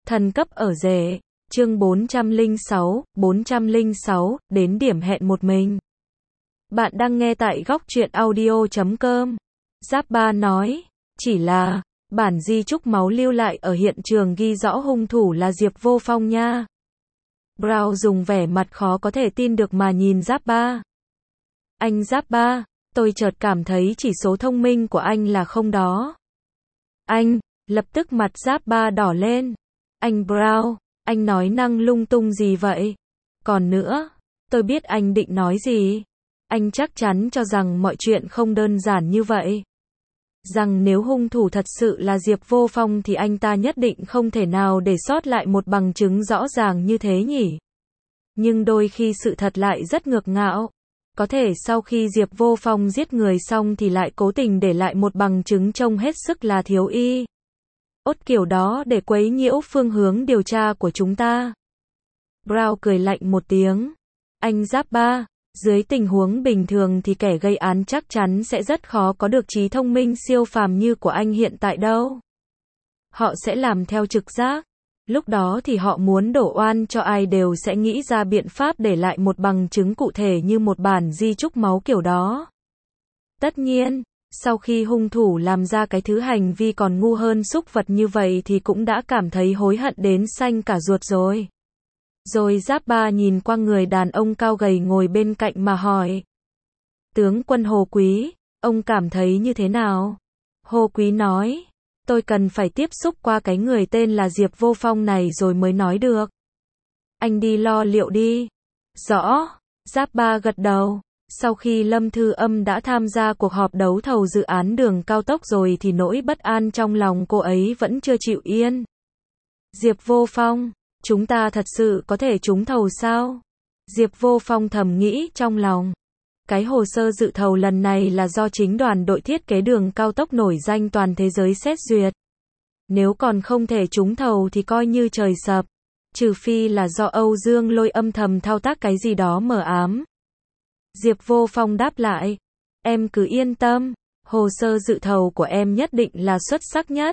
Thần cấp ở rể, chương 406, đến điểm hẹn một mình. Bạn đang nghe tại góc truyện audio.com. Giáp Ba nói, chỉ là, bản di chúc máu lưu lại ở hiện trường ghi rõ hung thủ là Diệp Vô Phong nha. Brown dùng vẻ mặt khó có thể tin được mà nhìn Giáp Ba. Anh Giáp Ba, tôi chợt cảm thấy chỉ số thông minh của anh là không đó. Anh, lập tức mặt Giáp Ba đỏ lên. Anh Brown, anh nói năng lung tung gì vậy? Còn nữa, tôi biết anh định nói gì. Anh chắc chắn cho rằng mọi chuyện không đơn giản như vậy. Rằng nếu hung thủ thật sự là Diệp Vô Phong thì anh ta nhất định không thể nào để sót lại một bằng chứng rõ ràng như thế nhỉ. Nhưng đôi khi sự thật lại rất ngược ngạo. Có thể sau khi Diệp Vô Phong giết người xong thì lại cố tình để lại một bằng chứng trông hết sức là thiếu y. Kiểu đó để quấy nhiễu phương hướng điều tra của chúng ta. Brown cười lạnh một tiếng. Anh Giáp Ba, dưới tình huống bình thường thì kẻ gây án chắc chắn sẽ rất khó có được trí thông minh siêu phàm như của anh hiện tại đâu. Họ sẽ làm theo trực giác. Lúc đó thì họ muốn đổ oan cho ai đều sẽ nghĩ ra biện pháp để lại một bằng chứng cụ thể như một bản di chúc máu kiểu đó. Tất nhiên, sau khi hung thủ làm ra cái thứ hành vi còn ngu hơn súc vật như vậy thì cũng đã cảm thấy hối hận đến xanh cả ruột rồi. Rồi Giáp Ba nhìn qua người đàn ông cao gầy ngồi bên cạnh mà hỏi. Tướng quân Hồ Quý, ông cảm thấy như thế nào? Hồ Quý nói, tôi cần phải tiếp xúc qua cái người tên là Diệp Vô Phong này rồi mới nói được. Anh đi lo liệu đi. Rõ, Giáp Ba gật đầu. Sau khi Lâm Thư Âm đã tham gia cuộc họp đấu thầu dự án đường cao tốc rồi thì nỗi bất an trong lòng cô ấy vẫn chưa chịu yên. Diệp Vô Phong, chúng ta thật sự có thể trúng thầu sao? Diệp Vô Phong thầm nghĩ trong lòng. Cái hồ sơ dự thầu lần này là do chính đoàn đội thiết kế đường cao tốc nổi danh toàn thế giới xét duyệt. Nếu còn không thể trúng thầu thì coi như trời sập. Trừ phi là do Âu Dương Lôi âm thầm thao tác cái gì đó mờ ám. Diệp Vô Phong đáp lại. Em cứ yên tâm, hồ sơ dự thầu của em nhất định là xuất sắc nhất.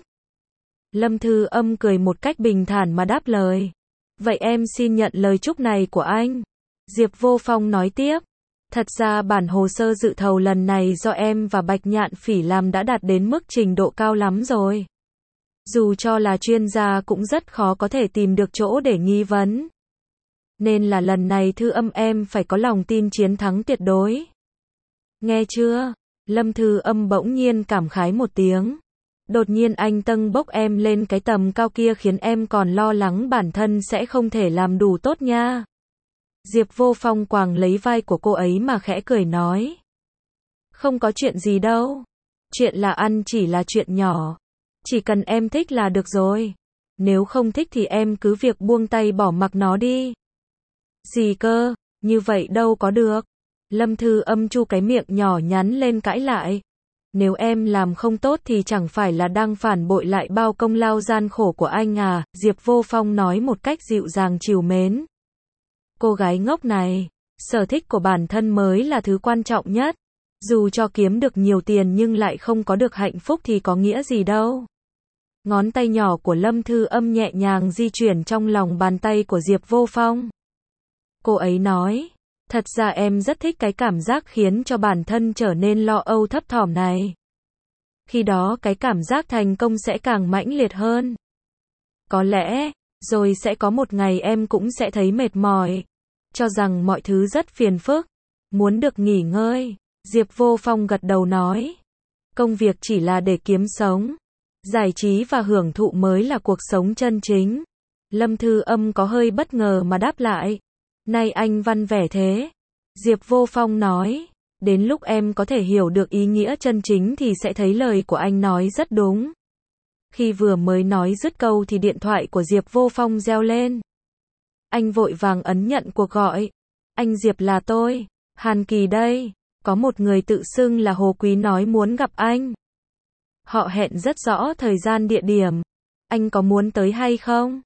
Lâm Thư Âm cười một cách bình thản mà đáp lời. Vậy em xin nhận lời chúc này của anh. Diệp Vô Phong nói tiếp. Thật ra bản hồ sơ dự thầu lần này do em và Bạch Nhạn Phỉ làm đã đạt đến mức trình độ cao lắm rồi. Dù cho là chuyên gia cũng rất khó có thể tìm được chỗ để nghi vấn. Nên là lần này Thư Âm em phải có lòng tin chiến thắng tuyệt đối. Nghe chưa? Lâm Thư Âm bỗng nhiên cảm khái một tiếng. Đột nhiên anh tâng bốc em lên cái tầm cao kia khiến em còn lo lắng bản thân sẽ không thể làm đủ tốt nha. Diệp Vô Phong quàng lấy vai của cô ấy mà khẽ cười nói. Không có chuyện gì đâu. Chuyện là ăn chỉ là chuyện nhỏ. Chỉ cần em thích là được rồi. Nếu không thích thì em cứ việc buông tay bỏ mặc nó đi. Gì cơ, như vậy đâu có được. Lâm Thư Âm chu cái miệng nhỏ nhắn lên cãi lại. Nếu em làm không tốt thì chẳng phải là đang phản bội lại bao công lao gian khổ của anh à, Diệp Vô Phong nói một cách dịu dàng trìu mến. Cô gái ngốc này, sở thích của bản thân mới là thứ quan trọng nhất. Dù cho kiếm được nhiều tiền nhưng lại không có được hạnh phúc thì có nghĩa gì đâu. Ngón tay nhỏ của Lâm Thư Âm nhẹ nhàng di chuyển trong lòng bàn tay của Diệp Vô Phong. Cô ấy nói, thật ra em rất thích cái cảm giác khiến cho bản thân trở nên lo âu thấp thỏm này. Khi đó cái cảm giác thành công sẽ càng mãnh liệt hơn. Có lẽ, rồi sẽ có một ngày em cũng sẽ thấy mệt mỏi. Cho rằng mọi thứ rất phiền phức. Muốn được nghỉ ngơi. Diệp Vô Phong gật đầu nói. Công việc chỉ là để kiếm sống. Giải trí và hưởng thụ mới là cuộc sống chân chính. Lâm Thư Âm có hơi bất ngờ mà đáp lại. Nay anh văn vẻ thế. Diệp Vô Phong nói. Đến lúc em có thể hiểu được ý nghĩa chân chính thì sẽ thấy lời của anh nói rất đúng. Khi vừa mới nói dứt câu thì điện thoại của Diệp Vô Phong reo lên. Anh vội vàng ấn nhận cuộc gọi. Anh Diệp là tôi, Hàn Kỳ đây. Có một người tự xưng là Hồ Quý nói muốn gặp anh. Họ hẹn rất rõ thời gian địa điểm. Anh có muốn tới hay không?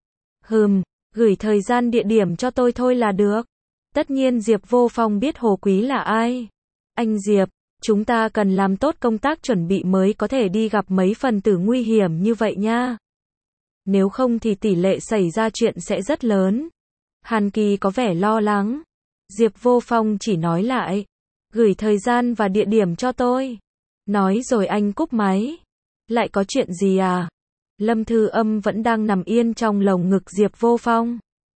Gửi thời gian địa điểm cho tôi thôi là được. Tất nhiên Diệp Vô Phong biết Hồ Quý là ai. Anh Diệp, chúng ta cần làm tốt công tác chuẩn bị mới có thể đi gặp mấy phần tử nguy hiểm như vậy nha. Nếu không thì tỷ lệ xảy ra chuyện sẽ rất lớn. Hàn Kỳ có vẻ lo lắng. Diệp Vô Phong chỉ nói lại, gửi thời gian và địa điểm cho tôi. Nói rồi anh cúp máy. Lại có chuyện gì à? Lâm Thư Âm vẫn đang nằm yên trong lồng ngực Diệp Vô Phong.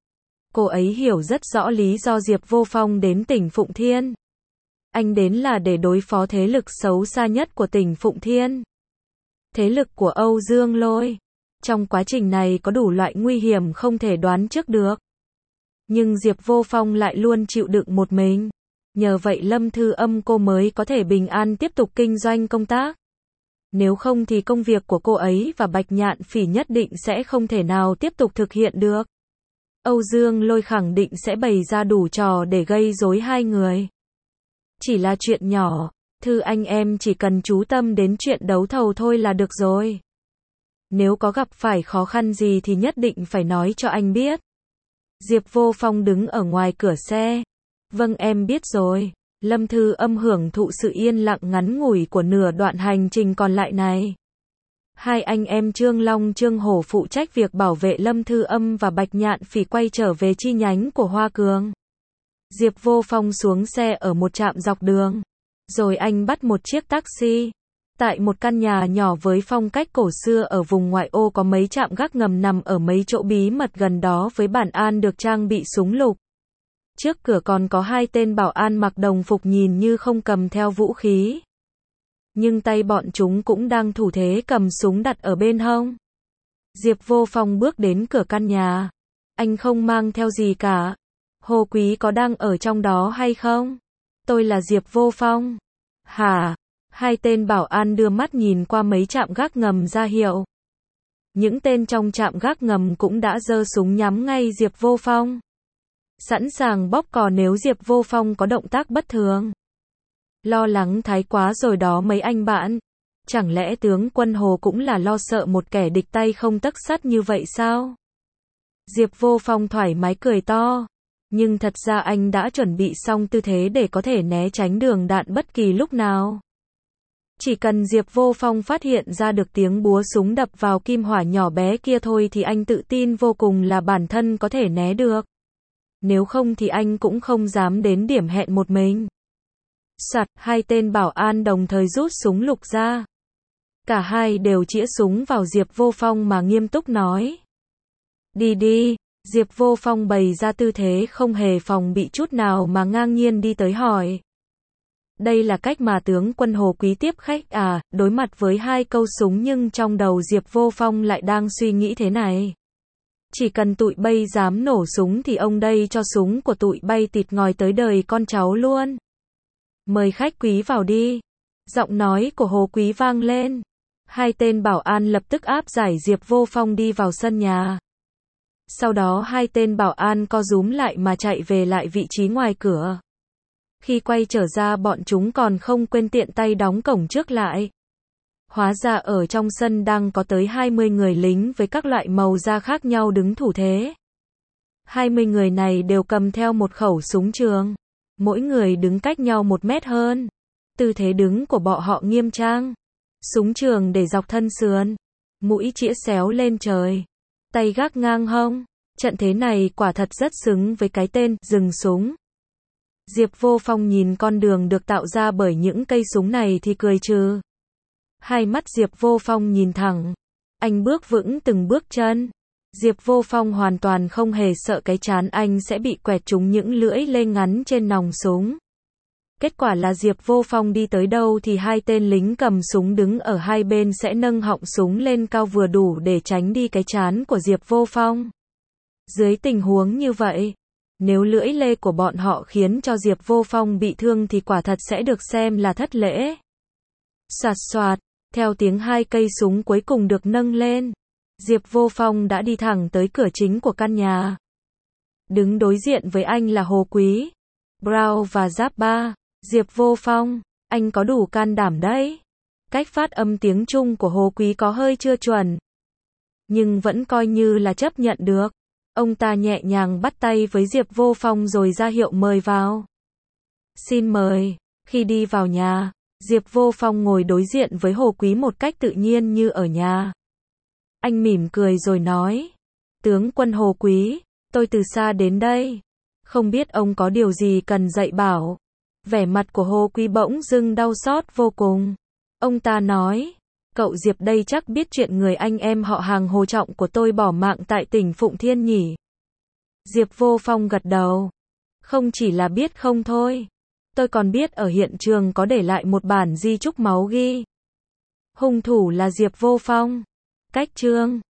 Cô ấy hiểu rất rõ lý do Diệp Vô Phong đến tỉnh Phụng Thiên. Anh đến là để đối phó thế lực xấu xa nhất của tỉnh Phụng Thiên. Thế lực của Âu Dương Lôi. Trong quá trình này có đủ loại nguy hiểm không thể đoán trước được. Nhưng Diệp Vô Phong lại luôn chịu đựng một mình. Nhờ vậy Lâm Thư Âm cô mới có thể bình an tiếp tục kinh doanh công tác. Nếu không thì công việc của cô ấy và Bạch Nhạn Phỉ nhất định sẽ không thể nào tiếp tục thực hiện được. Âu Dương Lôi khẳng định sẽ bày ra đủ trò để gây rối hai người. Chỉ là chuyện nhỏ, Thư anh em chỉ cần chú tâm đến chuyện đấu thầu thôi là được rồi. Nếu có gặp phải khó khăn gì thì nhất định phải nói cho anh biết. Diệp Vô Phong đứng ở ngoài cửa xe. Vâng em biết rồi. Lâm Thư Âm hưởng thụ sự yên lặng ngắn ngủi của nửa đoạn hành trình còn lại này. Hai anh em Trương Long Trương Hổ phụ trách việc bảo vệ Lâm Thư Âm và Bạch Nhạn Phỉ quay trở về chi nhánh của Hoa Cường. Diệp Vô Phong xuống xe ở một trạm dọc đường. Rồi anh bắt một chiếc taxi. Tại một căn nhà nhỏ với phong cách cổ xưa ở vùng ngoại ô có mấy trạm gác ngầm nằm ở mấy chỗ bí mật gần đó với bản an được trang bị súng lục. Trước cửa còn có hai tên bảo an mặc đồng phục nhìn như không cầm theo vũ khí. Nhưng tay bọn chúng cũng đang thủ thế cầm súng đặt ở bên hông. Diệp Vô Phong bước đến cửa căn nhà. Anh không mang theo gì cả. Hồ Quý có đang ở trong đó hay không? Tôi là Diệp Vô Phong. Hả? Hai tên bảo an đưa mắt nhìn qua mấy trạm gác ngầm ra hiệu. Những tên trong trạm gác ngầm cũng đã giơ súng nhắm ngay Diệp Vô Phong. Sẵn sàng bóp cò nếu Diệp Vô Phong có động tác bất thường. Lo lắng thái quá rồi đó mấy anh bạn. Chẳng lẽ tướng quân Hồ cũng là lo sợ một kẻ địch tay không tấc sắt như vậy sao? Diệp Vô Phong thoải mái cười to. Nhưng thật ra anh đã chuẩn bị xong tư thế để có thể né tránh đường đạn bất kỳ lúc nào. Chỉ cần Diệp Vô Phong phát hiện ra được tiếng búa súng đập vào kim hỏa nhỏ bé kia thôi thì anh tự tin vô cùng là bản thân có thể né được. Nếu không thì anh cũng không dám đến điểm hẹn một mình. Soạt, hai tên bảo an đồng thời rút súng lục ra. Cả hai đều chĩa súng vào Diệp Vô Phong mà nghiêm túc nói. Đi đi, Diệp Vô Phong bày ra tư thế không hề phòng bị chút nào mà ngang nhiên đi tới hỏi. Đây là cách mà tướng quân Hồ Quý tiếp khách à? Đối mặt với hai câu súng nhưng trong đầu Diệp Vô Phong lại đang suy nghĩ thế này. Chỉ cần tụi bay dám nổ súng thì ông đây cho súng của tụi bay tịt ngòi tới đời con cháu luôn. Mời khách quý vào đi. Giọng nói của Hồ Quý vang lên. Hai tên bảo an lập tức áp giải Diệp Vô Phong đi vào sân nhà. Sau đó hai tên bảo an co rúm lại mà chạy về lại vị trí ngoài cửa. Khi quay trở ra bọn chúng còn không quên tiện tay đóng cổng trước lại. Hóa ra ở trong sân đang có tới 20 người lính với các loại màu da khác nhau đứng thủ thế. 20 người này đều cầm theo một khẩu súng trường. Mỗi người đứng cách nhau 1 mét hơn. Tư thế đứng của bọn họ nghiêm trang. Súng trường để dọc thân sườn. Mũi chĩa xéo lên trời. Tay gác ngang hông. Trận thế này quả thật rất xứng với cái tên dừng súng. Diệp Vô Phong nhìn con đường được tạo ra bởi những cây súng này thì cười trừ. Hai mắt Diệp Vô Phong nhìn thẳng. Anh bước vững từng bước chân. Diệp Vô Phong hoàn toàn không hề sợ cái trán anh sẽ bị quẹt trúng những lưỡi lê ngắn trên nòng súng. Kết quả là Diệp Vô Phong đi tới đâu thì hai tên lính cầm súng đứng ở hai bên sẽ nâng họng súng lên cao vừa đủ để tránh đi cái trán của Diệp Vô Phong. Dưới tình huống như vậy, nếu lưỡi lê của bọn họ khiến cho Diệp Vô Phong bị thương thì quả thật sẽ được xem là thất lễ. Soạt soạt, theo tiếng hai cây súng cuối cùng được nâng lên, Diệp Vô Phong đã đi thẳng tới cửa chính của căn nhà. Đứng đối diện với anh là Hồ Quý, Brown và Giáp Ba. Diệp Vô Phong, anh có đủ can đảm đấy. Cách phát âm tiếng Trung của Hồ Quý có hơi chưa chuẩn, nhưng vẫn coi như là chấp nhận được. Ông ta nhẹ nhàng bắt tay với Diệp Vô Phong rồi ra hiệu mời vào. Xin mời. Khi đi vào nhà, Diệp Vô Phong ngồi đối diện với Hồ Quý một cách tự nhiên như ở nhà. Anh mỉm cười rồi nói. Tướng quân Hồ Quý, tôi từ xa đến đây. Không biết ông có điều gì cần dạy bảo. Vẻ mặt của Hồ Quý bỗng dưng đau xót vô cùng. Ông ta nói. Cậu Diệp đây chắc biết chuyện người anh em họ hàng Hồ Trọng của tôi bỏ mạng tại tỉnh Phụng Thiên nhỉ? Diệp Vô Phong gật đầu. Không chỉ là biết không thôi. Tôi còn biết ở hiện trường có để lại một bản di chúc máu ghi. Hung thủ là Diệp Vô Phong. Cách chương